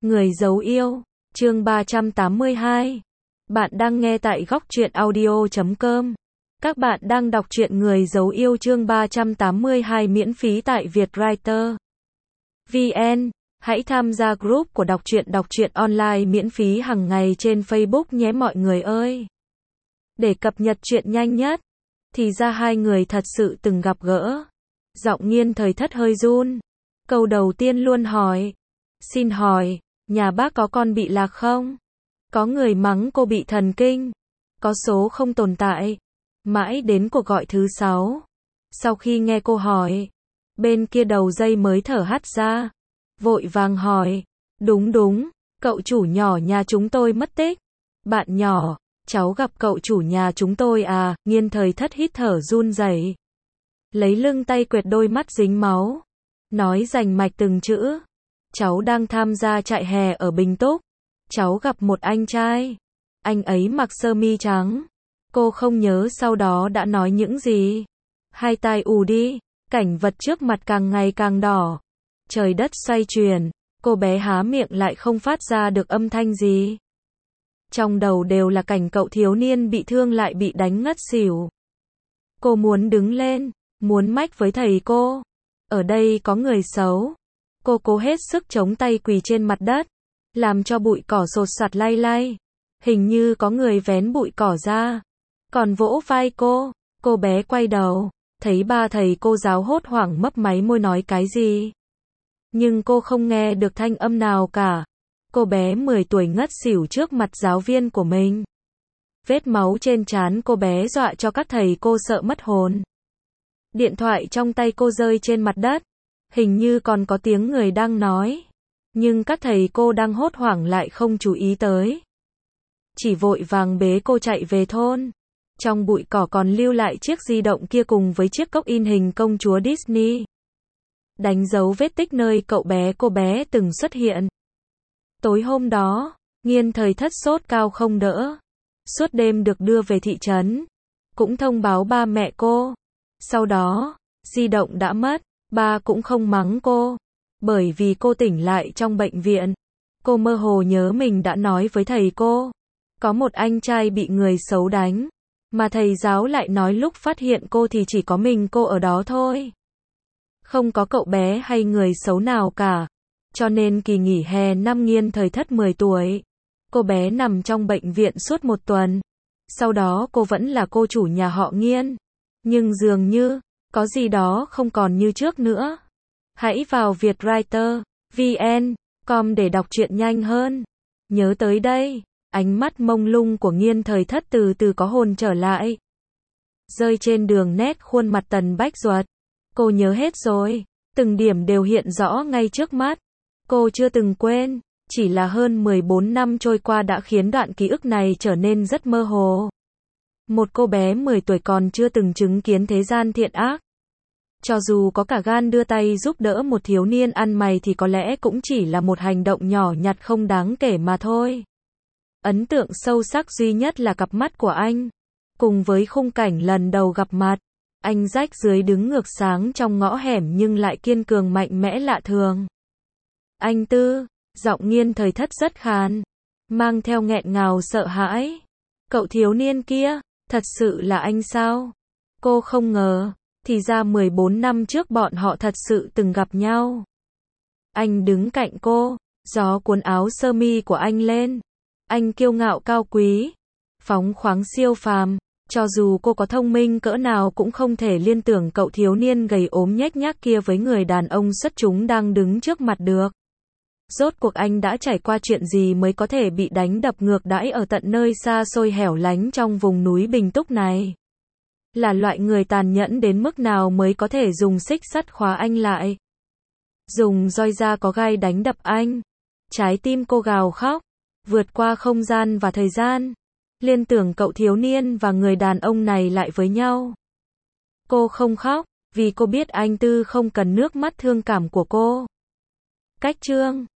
Người giấu yêu, chương 382. Bạn đang nghe tại góc truyện audio.com. Các bạn đang đọc truyện Người giấu yêu chương 382 miễn phí tại Vietwriter VN. Hãy tham gia group của đọc truyện online miễn phí hàng ngày trên Facebook nhé mọi người ơi. Để cập nhật truyện nhanh nhất, thì ra hai người thật sự từng gặp gỡ. Giọng Nghiên Thời Thất hơi run. Câu đầu tiên luôn hỏi. Xin hỏi, nhà bác có con bị lạc không? Có người mắng cô bị thần kinh. Có số không tồn tại. Mãi đến cuộc gọi thứ 6. Sau khi nghe cô hỏi, bên kia đầu dây mới thở hắt ra. Vội vàng hỏi. Đúng, cậu chủ nhỏ nhà chúng tôi mất tích. Bạn nhỏ, cháu gặp cậu chủ nhà chúng tôi à? Nghiên Thời Thất hít thở run rẩy, lấy lưng tay quệt đôi mắt dính máu, nói rành mạch từng chữ. Cháu đang tham gia trại hè ở Bình Túc. Cháu gặp một anh trai. Anh ấy mặc sơ mi trắng. Cô không nhớ sau đó đã nói những gì. Hai tai ù đi, cảnh vật trước mặt càng ngày càng đỏ. Trời đất xoay chuyển, cô bé há miệng lại không phát ra được âm thanh gì. Trong đầu đều là cảnh cậu thiếu niên bị thương lại bị đánh ngất xỉu. Cô muốn đứng lên, muốn mách với thầy cô. Ở đây có người xấu. Cô cố hết sức chống tay quỳ trên mặt đất, làm cho bụi cỏ sột soạt lay lay. Hình như có người vén bụi cỏ ra, còn vỗ vai cô bé quay đầu, thấy ba thầy cô giáo hốt hoảng mấp máy môi nói cái gì. Nhưng cô không nghe được thanh âm nào cả. Cô bé 10 tuổi ngất xỉu trước mặt giáo viên của mình. Vết máu trên trán cô bé dọa cho các thầy cô sợ mất hồn. Điện thoại trong tay cô rơi trên mặt đất. Hình như còn có tiếng người đang nói. Nhưng các thầy cô đang hốt hoảng lại không chú ý tới. Chỉ vội vàng bế cô chạy về thôn. Trong bụi cỏ còn lưu lại chiếc di động kia cùng với chiếc cốc in hình công chúa Disney. Đánh dấu vết tích nơi cô bé từng xuất hiện. Tối hôm đó, Nghiên Thời Thất sốt cao không đỡ. Suốt đêm được đưa về thị trấn. Cũng thông báo ba mẹ cô. Sau đó, di động đã mất. Ba cũng không mắng cô. Bởi vì cô tỉnh lại trong bệnh viện. Cô mơ hồ nhớ mình đã nói với thầy cô. Có một anh trai bị người xấu đánh. Mà thầy giáo lại nói lúc phát hiện cô thì chỉ có mình cô ở đó thôi. Không có cậu bé hay người xấu nào cả. Cho nên kỳ nghỉ hè năm Nghiên Thời Thất 10 tuổi. Cô bé nằm trong bệnh viện suốt 1 tuần. Sau đó cô vẫn là cô chủ nhà họ Nghiên. Nhưng dường như, có gì đó không còn như trước nữa. Hãy vào Vietwriter VN.com để đọc truyện nhanh hơn. Nhớ tới đây, ánh mắt mông lung của Nghiên Thời Thất từ từ có hồn trở lại. Rơi trên đường nét khuôn mặt Tần Bách Duật. Cô nhớ hết rồi, từng điểm đều hiện rõ ngay trước mắt. Cô chưa từng quên, chỉ là hơn 14 năm trôi qua đã khiến đoạn ký ức này trở nên rất mơ hồ. Một cô bé 10 tuổi còn chưa từng chứng kiến thế gian thiện ác. Cho dù có cả gan đưa tay giúp đỡ một thiếu niên ăn mày thì có lẽ cũng chỉ là một hành động nhỏ nhặt không đáng kể mà thôi. Ấn tượng sâu sắc duy nhất là cặp mắt của anh. Cùng với khung cảnh lần đầu gặp mặt. Anh rách rưới đứng ngược sáng trong ngõ hẻm nhưng lại kiên cường mạnh mẽ lạ thường. Anh Tư, giọng Nghiên Thời Thất rất khàn, mang theo nghẹn ngào sợ hãi. Cậu thiếu niên kia, thật sự là anh sao? Cô không ngờ, thì ra 14 năm trước bọn họ thật sự từng gặp nhau. Anh đứng cạnh cô, gió cuốn áo sơ mi của anh lên. Anh kiêu ngạo cao quý, phóng khoáng siêu phàm. Cho dù cô có thông minh cỡ nào cũng không thể liên tưởng cậu thiếu niên gầy ốm nhếch nhác kia với người đàn ông xuất chúng đang đứng trước mặt được. Rốt cuộc anh đã trải qua chuyện gì mới có thể bị đánh đập ngược đãi ở tận nơi xa xôi hẻo lánh trong vùng núi Bình Túc này? Là loại người tàn nhẫn đến mức nào mới có thể dùng xích sắt khóa anh lại? Dùng roi da có gai đánh đập anh? Trái tim cô gào khóc, vượt qua không gian và thời gian. Liên tưởng cậu thiếu niên và người đàn ông này lại với nhau. Cô không khóc, vì cô biết anh Tư không cần nước mắt thương cảm của cô. Cách chương